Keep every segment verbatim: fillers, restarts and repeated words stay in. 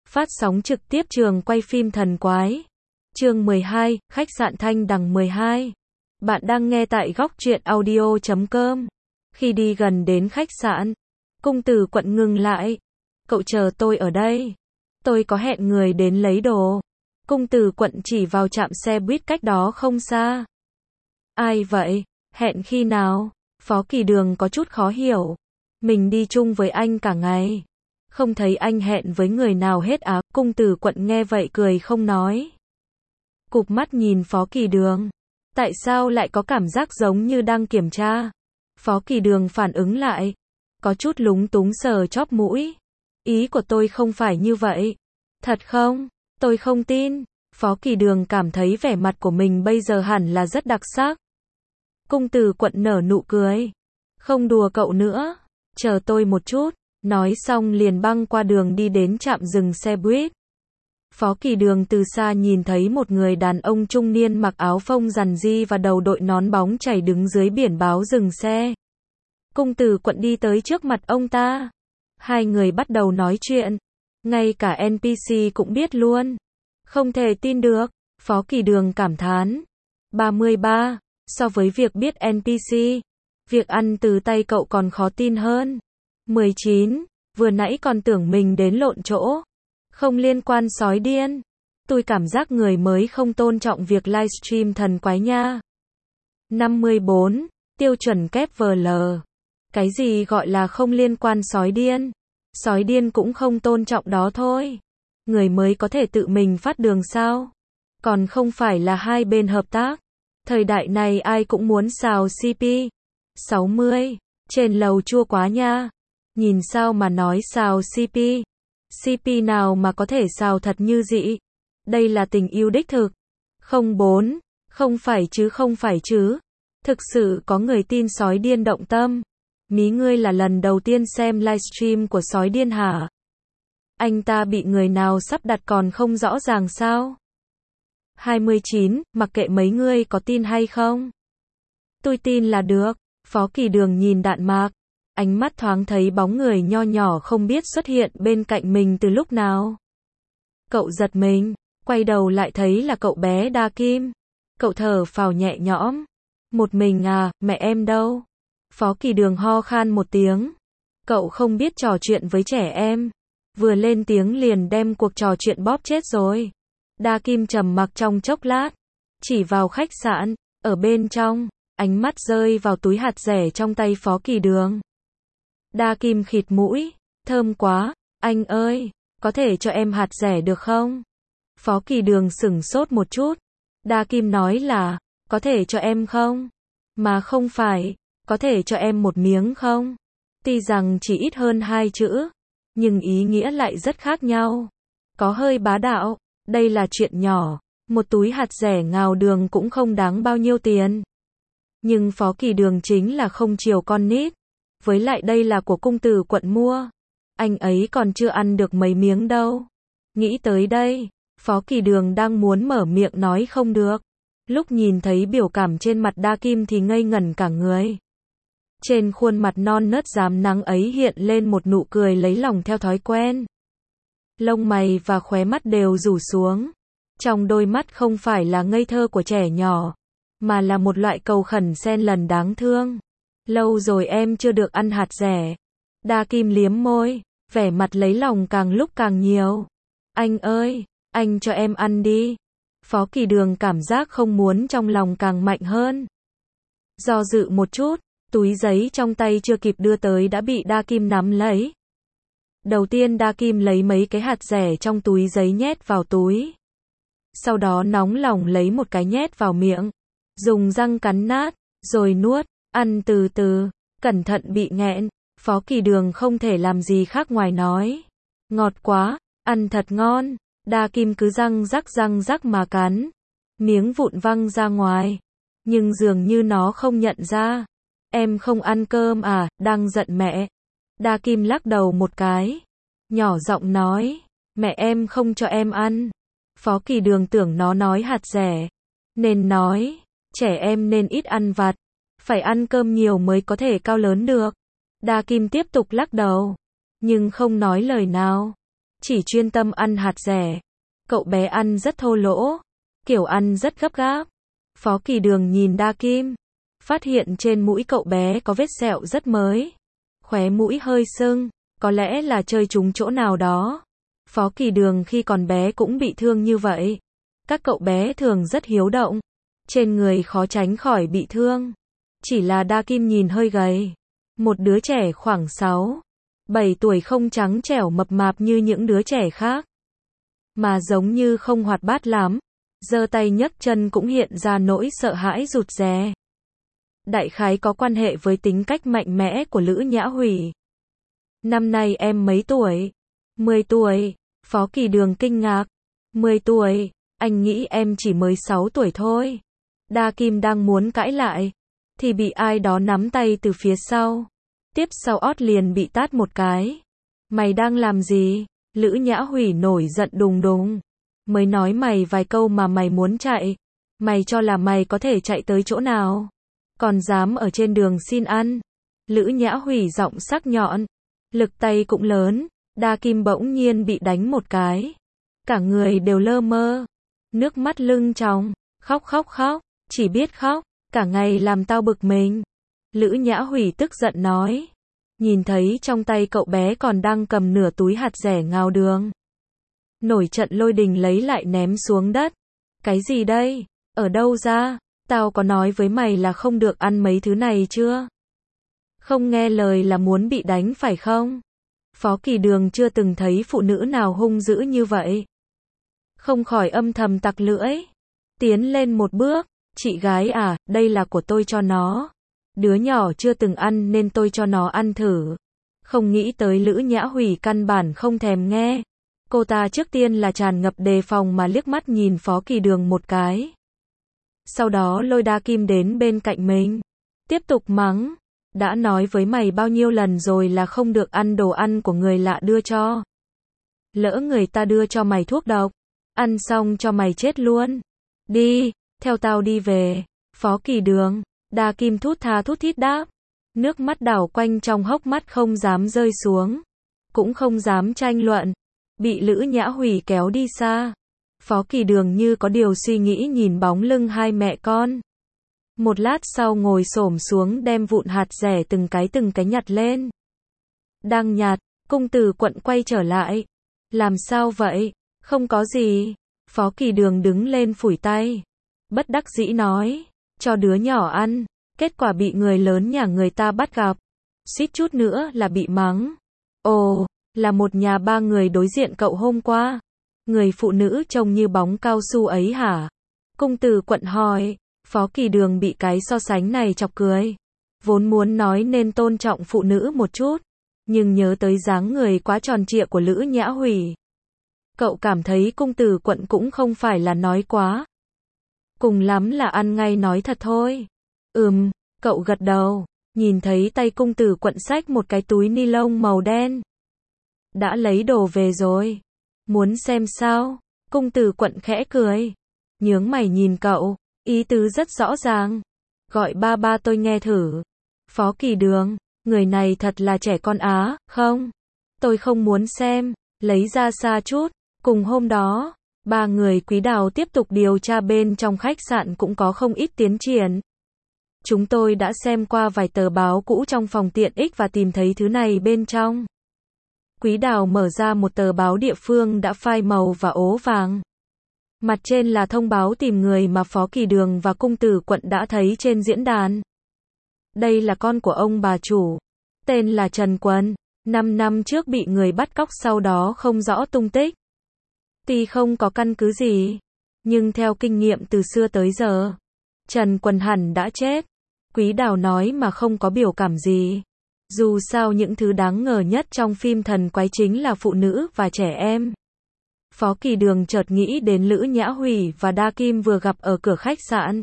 Phát sóng trực tiếp trường quay phim thần quái. Chương mười hai, khách sạn Thanh Đằng mười hai. Bạn đang nghe tại góc truyện audio chấm com. Khi đi gần đến khách sạn, Cung Tử Quận ngừng lại. Cậu chờ tôi ở đây. Tôi có hẹn người đến lấy đồ. Cung Tử Quận chỉ vào trạm xe buýt cách đó không xa. Ai vậy? Hẹn khi nào? Phó Kỳ Đường có chút khó hiểu. Mình đi chung với anh cả ngày. Không thấy anh hẹn với người nào hết á. Cung Tử Quận nghe vậy cười không nói. Cụp mắt nhìn Phó Kỳ Đường. Tại sao lại có cảm giác giống như đang kiểm tra? Phó Kỳ Đường phản ứng lại. Có chút lúng túng sờ chóp mũi. Ý của tôi không phải như vậy. Thật không? Tôi không tin. Phó Kỳ Đường cảm thấy vẻ mặt của mình bây giờ hẳn là rất đặc sắc. Cung Tử Quận nở nụ cười. Không đùa cậu nữa. Chờ tôi một chút. Nói xong liền băng qua đường đi đến trạm dừng xe buýt. Phó Kỳ Đường từ xa nhìn thấy một người đàn ông trung niên mặc áo phông rằn ri và đầu đội nón bóng chảy đứng dưới biển báo dừng xe. Cung Tử Quận đi tới trước mặt ông ta. Hai người bắt đầu nói chuyện. Ngay cả en pê xê cũng biết luôn. Không thể tin được. Phó Kỳ Đường cảm thán. ba mươi ba. So với việc biết en pê xê, việc ăn từ tay cậu còn khó tin hơn. mười chín. Vừa nãy còn tưởng mình đến lộn chỗ. Không liên quan sói điên. Tôi cảm giác người mới không tôn trọng việc livestream thần quái nha. năm mươi bốn. Tiêu chuẩn kép vê lờ. Cái gì gọi là không liên quan sói điên? Sói điên cũng không tôn trọng đó thôi. Người mới có thể tự mình phát đường sao? Còn không phải là hai bên hợp tác. Thời đại này ai cũng muốn xào xê pê. sáu mươi. Trên lầu chua quá nha. Nhìn sao mà nói xào xê pê. xê pê nào mà có thể xào thật như dị. Đây là tình yêu đích thực. không bốn. Không phải chứ không phải chứ. Thực sự có người tin sói điên động tâm. Mí ngươi là lần đầu tiên xem livestream của sói điên hả? Anh ta bị người nào sắp đặt còn không rõ ràng sao? hai mươi chín. Mặc kệ mấy ngươi có tin hay không. Tôi tin là được. Phó Kỳ Đường nhìn đạn mạc. Ánh mắt thoáng thấy bóng người nho nhỏ không biết xuất hiện bên cạnh mình từ lúc nào. Cậu giật mình. Quay đầu lại thấy là cậu bé Đa Kim. Cậu thở phào nhẹ nhõm. Một mình à, mẹ em đâu? Phó Kỳ Đường ho khan một tiếng. Cậu không biết trò chuyện với trẻ em. Vừa lên tiếng liền đem cuộc trò chuyện bóp chết rồi. Đa Kim trầm mặc trong chốc lát. Chỉ vào khách sạn. Ở bên trong. Ánh mắt rơi vào túi hạt dẻ trong tay Phó Kỳ Đường. Đa Kim khịt mũi. Thơm quá. Anh ơi. Có thể cho em hạt dẻ được không? Phó Kỳ Đường sửng sốt một chút. Đa Kim nói là. Có thể cho em không? Mà không phải. Có thể cho em một miếng không? Tuy rằng chỉ ít hơn hai chữ. Nhưng ý nghĩa lại rất khác nhau. Có hơi bá đạo. Đây là chuyện nhỏ. Một túi hạt dẻ ngào đường cũng không đáng bao nhiêu tiền. Nhưng Phó Kỳ Đường chính là không chiều con nít. Với lại đây là của Cung Tử Quận mua. Anh ấy còn chưa ăn được mấy miếng đâu. Nghĩ tới đây, Phó Kỳ Đường đang muốn mở miệng nói không được. Lúc nhìn thấy biểu cảm trên mặt Đa Kim thì ngây ngẩn cả người. Trên khuôn mặt non nớt rám nắng ấy hiện lên một nụ cười lấy lòng theo thói quen. Lông mày và khóe mắt đều rủ xuống. Trong đôi mắt không phải là ngây thơ của trẻ nhỏ, mà là một loại cầu khẩn xen lần đáng thương. Lâu rồi em chưa được ăn hạt dẻ. Đa Kim liếm môi, vẻ mặt lấy lòng càng lúc càng nhiều. Anh ơi, anh cho em ăn đi. Phó Kỳ Đường cảm giác không muốn trong lòng càng mạnh hơn. Do dự một chút, túi giấy trong tay chưa kịp đưa tới đã bị Đa Kim nắm lấy. Đầu tiên Đa Kim lấy mấy cái hạt dẻ trong túi giấy nhét vào túi. Sau đó nóng lòng lấy một cái nhét vào miệng. Dùng răng cắn nát, rồi nuốt, ăn từ từ, cẩn thận bị nghẹn. Phó Kỳ Đường không thể làm gì khác ngoài nói. Ngọt quá, ăn thật ngon. Đa Kim cứ răng rắc răng rắc mà cắn. Miếng vụn văng ra ngoài. Nhưng dường như nó không nhận ra. Em không ăn cơm à, đang giận mẹ. Đa Kim lắc đầu một cái. Nhỏ giọng nói. Mẹ em không cho em ăn. Phó Kỳ Đường tưởng nó nói hạt dẻ. Nên nói. Trẻ em nên ít ăn vặt. Phải ăn cơm nhiều mới có thể cao lớn được. Đa Kim tiếp tục lắc đầu. Nhưng không nói lời nào. chỉ chuyên tâm ăn hạt dẻ. Cậu bé ăn rất thô lỗ, kiểu ăn rất gấp gáp. Phó Kỳ Đường nhìn Đa Kim, phát hiện trên mũi cậu bé có vết sẹo rất mới. Khóe mũi hơi sưng, có lẽ là chơi trúng chỗ nào đó. Phó Kỳ Đường khi còn bé cũng bị thương như vậy. Các cậu bé thường rất hiếu động, trên người khó tránh khỏi bị thương. Chỉ là Đa Kim nhìn hơi gầy. Một đứa trẻ khoảng sáu, bảy tuổi không trắng trẻo mập mạp như những đứa trẻ khác, mà giống như không hoạt bát lắm. Giơ tay nhấc chân cũng hiện ra nỗi sợ hãi rụt rè. Đại khái có quan hệ với tính cách mạnh mẽ của Lữ Nhã Hủy. Năm nay em mấy tuổi? mười tuổi. Phó Kỳ Đường kinh ngạc. mười tuổi, anh nghĩ em chỉ mới sáu tuổi thôi. Đa Kim đang muốn cãi lại, thì bị ai đó nắm tay từ phía sau. Tiếp sau ót liền bị tát một cái. Mày đang làm gì? Lữ Nhã Hủy nổi giận đùng đùng. Mới nói mày vài câu mà mày muốn chạy. Mày cho là mày có thể chạy tới chỗ nào? Còn dám ở trên đường xin ăn. Lữ Nhã Hủy giọng sắc nhọn, lực tay cũng lớn. Đa Kim bỗng nhiên bị đánh một cái. Cả người đều lơ mơ. Nước mắt lưng tròng. Khóc khóc khóc. Chỉ biết khóc. Cả ngày làm tao bực mình. Lữ Nhã Hủy tức giận nói. Nhìn thấy trong tay cậu bé còn đang cầm nửa túi hạt dẻ ngao đường. Nổi trận lôi đình lấy lại ném xuống đất. Cái gì đây? Ở đâu ra? Tao có nói với mày là không được ăn mấy thứ này chưa? Không nghe lời là muốn bị đánh phải không? Phó Kỳ Đường chưa từng thấy phụ nữ nào hung dữ như vậy. Không khỏi âm thầm tặc lưỡi. Tiến lên một bước. Chị gái à, đây là của tôi cho nó. Đứa nhỏ chưa từng ăn nên tôi cho nó ăn thử. Không nghĩ tới Lữ Nhã Hủy căn bản không thèm nghe. Cô ta trước tiên là tràn ngập đề phòng mà liếc mắt nhìn Phó Kỳ Đường một cái. Sau đó lôi Đa Kim đến bên cạnh mình. Tiếp tục mắng. Đã nói với mày bao nhiêu lần rồi là không được ăn đồ ăn của người lạ đưa cho. Lỡ người ta đưa cho mày thuốc độc, ăn xong cho mày chết luôn. Đi, theo tao đi về. Phó Kỳ Đường. Đa Kim thút tha thút thít đáp. Nước mắt đảo quanh trong hốc mắt không dám rơi xuống. Cũng không dám tranh luận. Bị Lữ Nhã Hủy kéo đi xa. Phó Kỳ Đường như có điều suy nghĩ nhìn bóng lưng hai mẹ con. Một lát sau ngồi xổm xuống đem vụn hạt dẻ từng cái từng cái nhặt lên. Đang nhặt, Cung Tử Quận quay trở lại. Làm sao vậy? Không có gì. Phó Kỳ Đường đứng lên phủi tay. Bất đắc dĩ nói. Cho đứa nhỏ ăn. Kết quả bị người lớn nhà người ta bắt gặp. Suýt chút nữa là bị mắng. Ồ, là một nhà ba người đối diện cậu hôm qua. Người phụ nữ trông như bóng cao su ấy hả? Cung Tử Quận hỏi. Phó Kỳ Đường bị cái so sánh này chọc cười. Vốn muốn nói nên tôn trọng phụ nữ một chút, nhưng nhớ tới dáng người quá tròn trịa của Lữ Nhã Hủy. Cậu cảm thấy Cung Tử Quận cũng không phải là nói quá. Cùng lắm là ăn ngay nói thật thôi. Ừm, cậu gật đầu, nhìn thấy tay Cung Tử Quận xách một cái túi ni lông màu đen. Đã lấy đồ về rồi. Muốn xem sao? Cung Tử Quận khẽ cười. Nhướng mày nhìn cậu. Ý tứ rất rõ ràng. Gọi ba ba tôi nghe thử. Phó Kỳ Đường, người này thật là trẻ con á, không? Tôi không muốn xem, lấy ra xa chút. Cùng hôm đó, ba người Quý Đào tiếp tục điều tra bên trong khách sạn cũng có không ít tiến triển. Chúng tôi đã xem qua vài tờ báo cũ trong phòng tiện ích và tìm thấy thứ này bên trong. Quý Đào mở ra một tờ báo địa phương đã phai màu và ố vàng. Mặt trên là thông báo tìm người mà Phó Kỳ Đường và Cung Tử Quận đã thấy trên diễn đàn. Đây là con của ông bà chủ. Tên là Trần Quân. Năm năm trước bị người bắt cóc sau đó không rõ tung tích. Tuy không có căn cứ gì, nhưng theo kinh nghiệm từ xưa tới giờ, Trần Quân hẳn đã chết. Quý Đào nói mà không có biểu cảm gì. Dù sao những thứ đáng ngờ nhất trong phim thần quái chính là phụ nữ và trẻ em. Phó Kỳ Đường chợt nghĩ đến Lữ Nhã Hủy và Đa Kim vừa gặp ở cửa khách sạn.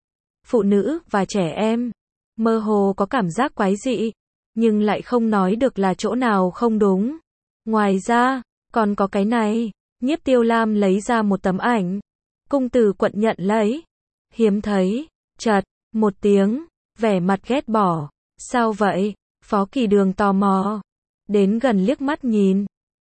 Phụ nữ và trẻ em. Mơ hồ có cảm giác quái dị, nhưng lại không nói được là chỗ nào không đúng. Ngoài ra, còn có cái này. Nhiếp Tiêu Lam lấy ra một tấm ảnh. Cung Tử Quận nhận lấy. Hiếm thấy. Chật, một tiếng, vẻ mặt ghét bỏ. Sao vậy? Phó Kỳ Đường tò mò. Đến gần liếc mắt nhìn.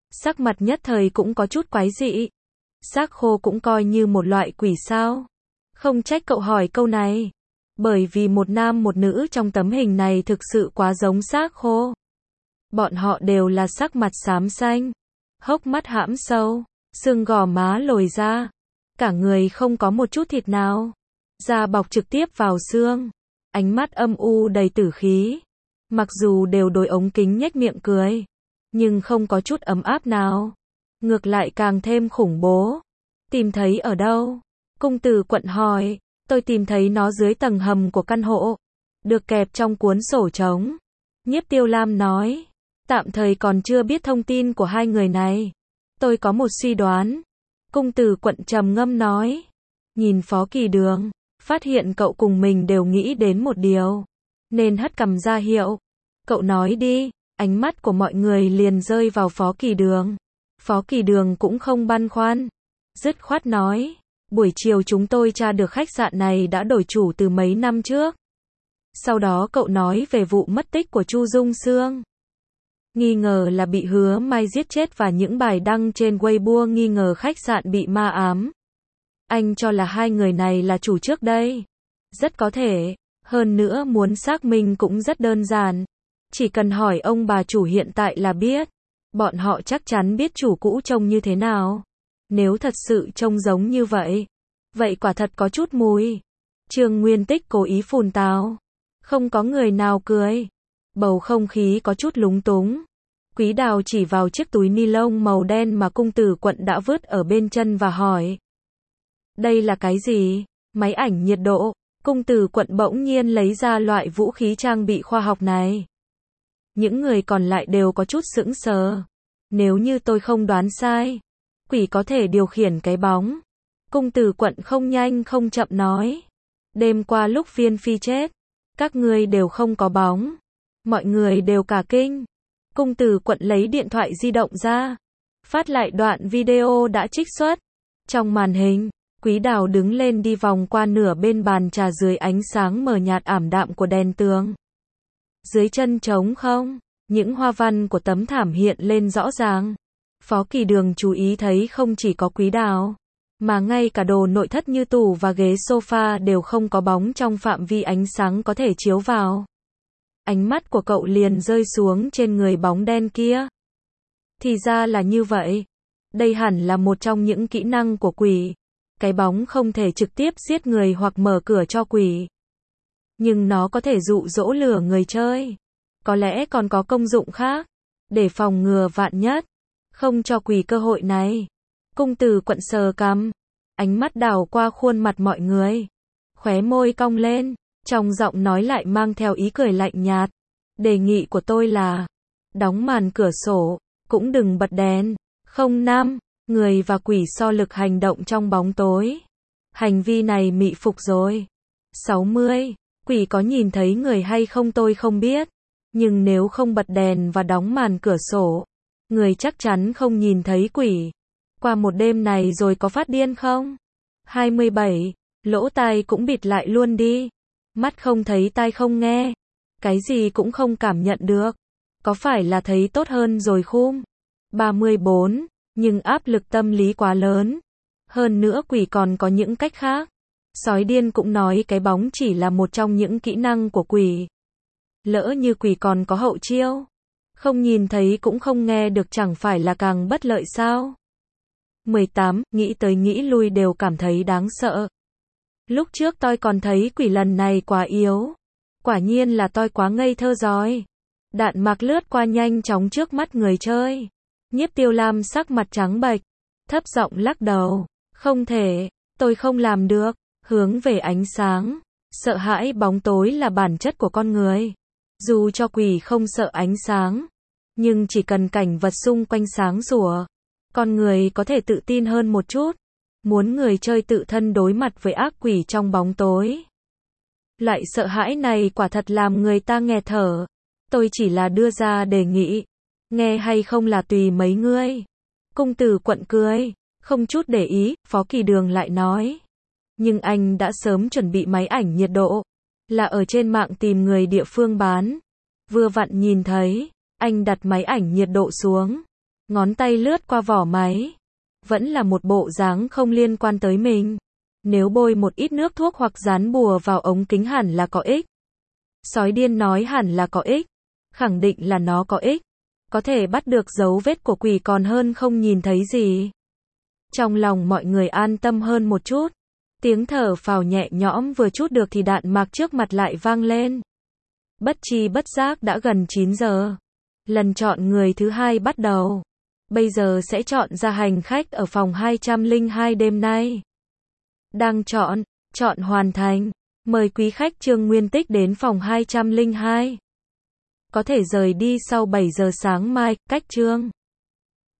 sắc mặt nhất thời cũng có chút quái dị. Xác khô cũng coi như một loại quỷ sao? Không trách cậu hỏi câu này. Bởi vì một nam một nữ trong tấm hình này thực sự quá giống xác khô. Bọn họ đều là sắc mặt xám xanh, hốc mắt hãm sâu, xương gò má lồi ra, cả người không có một chút thịt nào, da bọc trực tiếp vào xương, ánh mắt âm u đầy tử khí. Mặc dù đều đôi ống kính nhếch miệng cười, nhưng không có chút ấm áp nào, ngược lại càng thêm khủng bố. Tìm thấy ở đâu? Cung Tử Quận hỏi. Tôi tìm thấy nó dưới tầng hầm của căn hộ, được kẹp trong cuốn sổ trống. Nhiếp Tiêu Lam nói. Tạm thời còn chưa biết thông tin của hai người này. Tôi có một suy đoán. Cung Tử Quận trầm ngâm nói. Nhìn Phó Kỳ Đường, phát hiện cậu cùng mình đều nghĩ đến một điều, nên hất cằm ra hiệu. Cậu nói đi. Ánh mắt của mọi người liền rơi vào Phó Kỳ Đường. Phó Kỳ Đường cũng không băn khoăn, dứt khoát nói. Buổi chiều chúng tôi tra được khách sạn này đã đổi chủ từ mấy năm trước. Sau đó cậu nói về vụ mất tích của Chu Dung Sương. Nghi ngờ là bị Hứa Mai giết chết và những bài đăng trên Weibo nghi ngờ khách sạn bị ma ám. Anh cho là hai người này là chủ trước đây. Rất có thể. Hơn nữa muốn xác minh cũng rất đơn giản. Chỉ cần hỏi ông bà chủ hiện tại là biết. Bọn họ chắc chắn biết chủ cũ trông như thế nào. Nếu thật sự trông giống như vậy, vậy quả thật có chút mùi. Trương Nguyên Tích cố ý phun tào. Không có người nào cười. Bầu không khí có chút lúng túng. Quý Đào chỉ vào chiếc túi ni lông màu đen mà Cung Tử Quận đã vứt ở bên chân và hỏi. Đây là cái gì? Máy ảnh nhiệt độ. Cung Tử Quận bỗng nhiên lấy ra loại vũ khí trang bị khoa học này. Những người còn lại đều có chút sững sờ. Nếu như tôi không đoán sai, quỷ có thể điều khiển cái bóng. Cung Tử Quận không nhanh không chậm nói. Đêm qua lúc Viên Phi chết, các ngươi đều không có bóng. Mọi người đều cả kinh. Cung Tử Quận lấy điện thoại di động ra, phát lại đoạn video đã trích xuất. Trong màn hình, Quý Đào đứng lên đi vòng qua nửa bên bàn trà dưới ánh sáng mờ nhạt ảm đạm của đèn tường. Dưới chân trống không, những hoa văn của tấm thảm hiện lên rõ ràng. Phó Kỳ Đường chú ý thấy không chỉ có Quý Đào, mà ngay cả đồ nội thất như tủ và ghế sofa đều không có bóng trong phạm vi ánh sáng có thể chiếu vào. Ánh mắt của cậu liền rơi xuống trên người bóng đen kia. Thì ra là như vậy. Đây hẳn là một trong những kỹ năng của quỷ. Cái bóng không thể trực tiếp giết người hoặc mở cửa cho quỷ, nhưng nó có thể dụ dỗ lừa người chơi. Có lẽ còn có công dụng khác, để phòng ngừa vạn nhất, không cho quỷ cơ hội này. Cung Tử Quận sờ cằm, ánh mắt đảo qua khuôn mặt mọi người, khóe môi cong lên, trong giọng nói lại mang theo ý cười lạnh nhạt. Đề nghị của tôi là đóng màn cửa sổ, cũng đừng bật đèn. Không năm, người và quỷ so lực hành động trong bóng tối. Hành vi này mị phục rồi. sáu mươi, quỷ có nhìn thấy người hay không tôi không biết, nhưng nếu không bật đèn và đóng màn cửa sổ, người chắc chắn không nhìn thấy quỷ. Qua một đêm này rồi có phát điên không? hai mươi bảy, lỗ tai cũng bịt lại luôn đi. Mắt không thấy tai không nghe, cái gì cũng không cảm nhận được. Có phải là thấy tốt hơn rồi khum? ba mươi bốn, nhưng áp lực tâm lý quá lớn. Hơn nữa quỷ còn có những cách khác. Sói điên cũng nói cái bóng chỉ là một trong những kỹ năng của quỷ. Lỡ như quỷ còn có hậu chiêu, không nhìn thấy cũng không nghe được chẳng phải là càng bất lợi sao? mười tám, nghĩ tới nghĩ lui đều cảm thấy đáng sợ. Lúc trước tôi còn thấy quỷ lần này quá yếu. Quả nhiên là tôi quá ngây thơ rồi. Đạn mạc lướt qua nhanh chóng trước mắt người chơi. Nhiếp Tiêu Lam sắc mặt trắng bệch, thấp giọng lắc đầu. Không thể, tôi không làm được. Hướng về ánh sáng. Sợ hãi bóng tối là bản chất của con người. Dù cho quỷ không sợ ánh sáng, nhưng chỉ cần cảnh vật xung quanh sáng sủa, con người có thể tự tin hơn một chút. Muốn người chơi tự thân đối mặt với ác quỷ trong bóng tối. Loại sợ hãi này quả thật làm người ta nghẹt thở. Tôi chỉ là đưa ra đề nghị. Nghe hay không là tùy mấy ngươi. Cung Tử Quận cười, không chút để ý. Phó Kỳ Đường lại nói. Nhưng anh đã sớm chuẩn bị máy ảnh nhiệt độ. Là ở trên mạng tìm người địa phương bán. Vừa vặn nhìn thấy. Anh đặt máy ảnh nhiệt độ xuống. Ngón tay lướt qua vỏ máy. Vẫn là một bộ dáng không liên quan tới mình. Nếu bôi một ít nước thuốc hoặc dán bùa vào ống kính hẳn là có ích. Sói điên nói hẳn là có ích. Khẳng định là nó có ích. Có thể bắt được dấu vết của quỷ còn hơn không nhìn thấy gì. Trong lòng mọi người an tâm hơn một chút. Tiếng thở phào nhẹ nhõm vừa chút được thì đạn mạc trước mặt lại vang lên. Bất chi bất giác đã gần chín giờ. Lần chọn người thứ hai bắt đầu. Bây giờ sẽ chọn ra hành khách ở phòng hai trăm lẻ hai đêm nay. Đang chọn, chọn hoàn thành. Mời quý khách Trương Nguyên Tích đến phòng hai trăm lẻ hai. Có thể rời đi sau bảy giờ sáng mai, cách Trương